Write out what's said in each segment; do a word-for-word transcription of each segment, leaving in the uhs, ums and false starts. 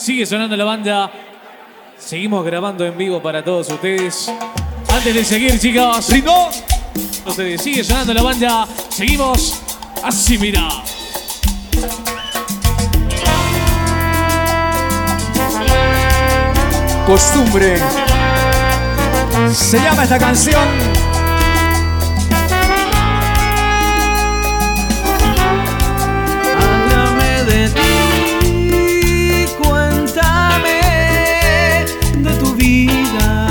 Sigue sonando la banda. Seguimos grabando en vivo para todos ustedes. Antes de seguir, chicos, ¡Ritmo! ustedes, sigue sonando la banda. Seguimos así, mira. Costumbre. Se llama esta canción. Háblame de ti, cuéntame de tu vida.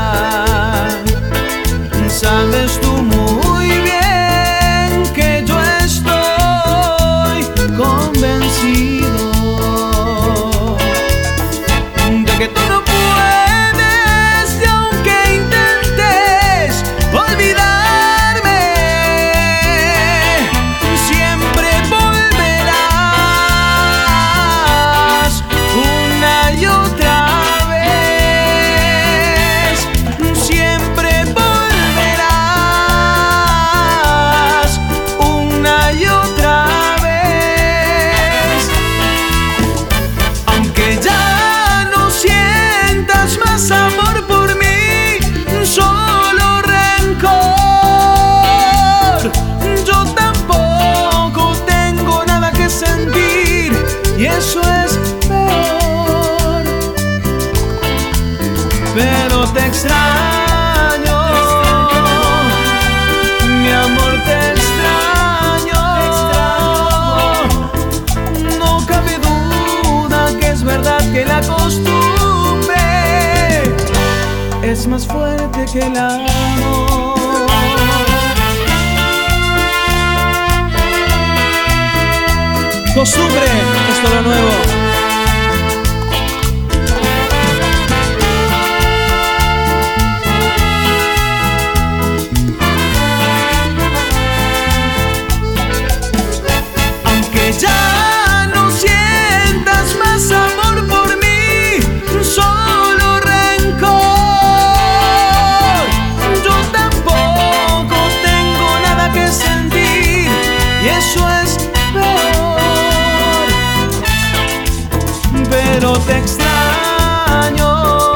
Sabes tú muy bien que yo estoy convencido de que tú no puedes, y aunque intentes olvidarme, siempre volverás una y otra vez. Siempre volverás una y otra vez. Aunque ya no sientas más amor por mí, solo rencor, yo tampoco tengo nada que sentir, y eso es peor. Pero te extraño, mi amor, te extraño. No cabe duda que es verdad que la costumbre es más fuerte que el amor. Costumbre. Esto es lo nuevo. Aunque ya no sientas más amor por mí, solo rencor, yo tampoco tengo nada que sentir, y eso es peor. Pero te extraño,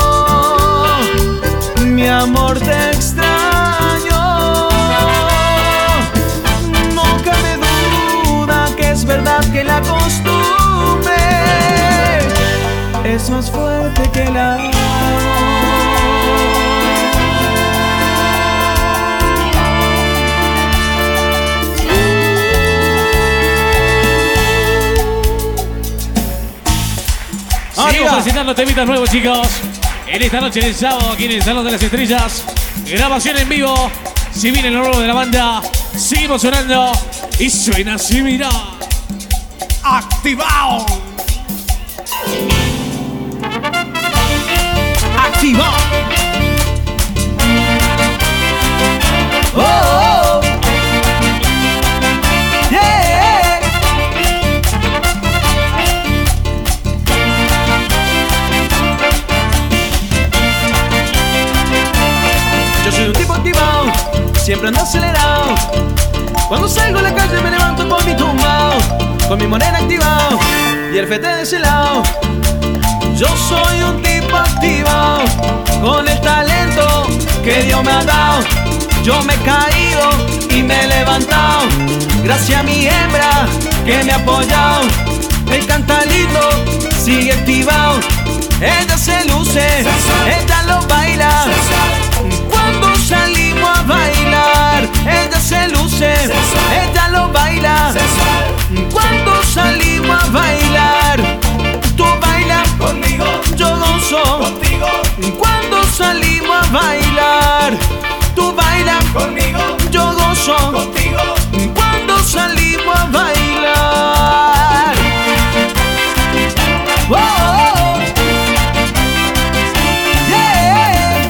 mi amor, te extraño. No cabe duda que es verdad que la costumbre es más fuerte que el amor. Seguimos presentando temitas nuevos, chicos. En esta noche del sábado, aquí en el Salón de las Estrellas. Grabación en vivo. Si viene lo nuevo de la banda, seguimos sonando. Y suena así, mira. Activado. Activa. Oh, oh. Yeah. Yo soy un tipo activado, siempre ando acelerado. Cuando salgo a la calle me levanto con mi tumbao, con mi morena activado y el fete de ese lado. Yo soy un tipo activado, con el talento que Dios me ha dado. Yo me he caído y me he levantado, gracias a mi hembra que me ha apoyado. El cantalito sigue activado, ella se luce, ella lo baila. Cuando salimos a bailar, ella se luce, ella lo baila. Cuando salimos a bailar, tú bailas conmigo, yo gozo contigo. Cuando salimos a bailar, tú bailas conmigo, yo gozo contigo. Cuando salimos a bailar, oh, oh, oh. Yeah.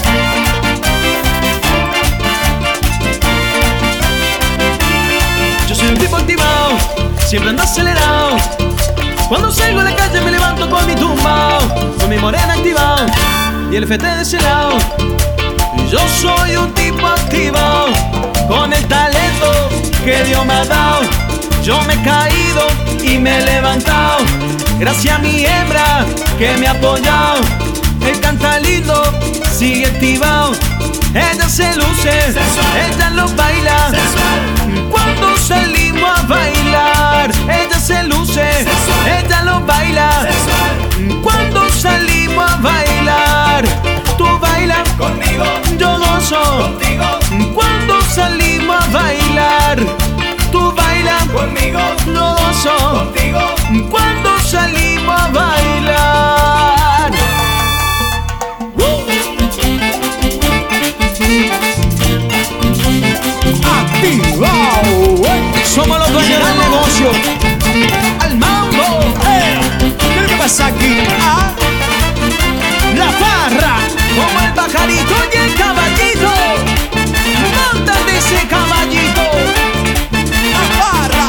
Yo soy un tipo activado, siempre ando acelerado. Cuando salgo a la calle me levanto con mi tumbao, con mi morena activado y el fete de ese lado. Yo soy un tipo activado, con el talento que Dios me ha dado. Yo me he caído y me he levantado, gracias a mi hembra que me ha apoyado. Él canta lindo, sigue activado. Ella se luce, ella lo baila. Cuando salimos a bailar, ella se luce, ella lo baila. Cuando salimos a bailar, tú bailas conmigo, yo gozo contigo. Cuando salimos a bailar, tú bailas conmigo, yo gozo contigo. Cuando salimos a bailar, activado. somos los dueños del negocio. Al mambo, Eh, ¿Qué es lo que pasa aquí? Ah, la farra, como el pajarito y el caballito. Montate ese caballito. la barra.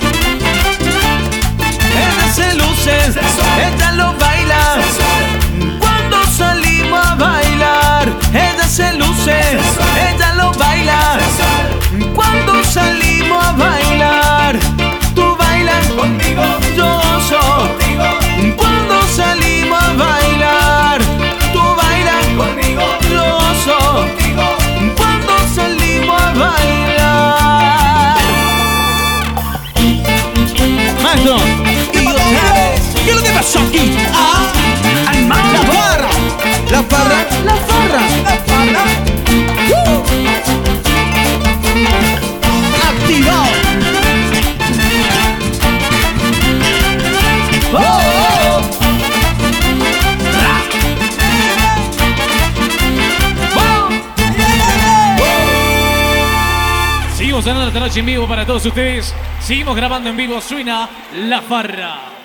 Ella se luce, ella lo baila. Cuando salimos a bailar, ella se luce, ella lo baila. Cuando salimos a bailar, tú bailas conmigo, yo gozo contigo. Cuando salimos a bailar, tú bailas conmigo, yo gozo contigo. Cuando salimos a bailar. Maestro, ¿Qué pasó? ¿qué es lo que pasó aquí? Ah, Al mambo. La farra, la farra, la farra. la barra. Activado. Oh, oh, oh. Ra. Oh. Seguimos ganando esta noche en vivo para todos ustedes. Seguimos grabando en vivo. Suena La Farra.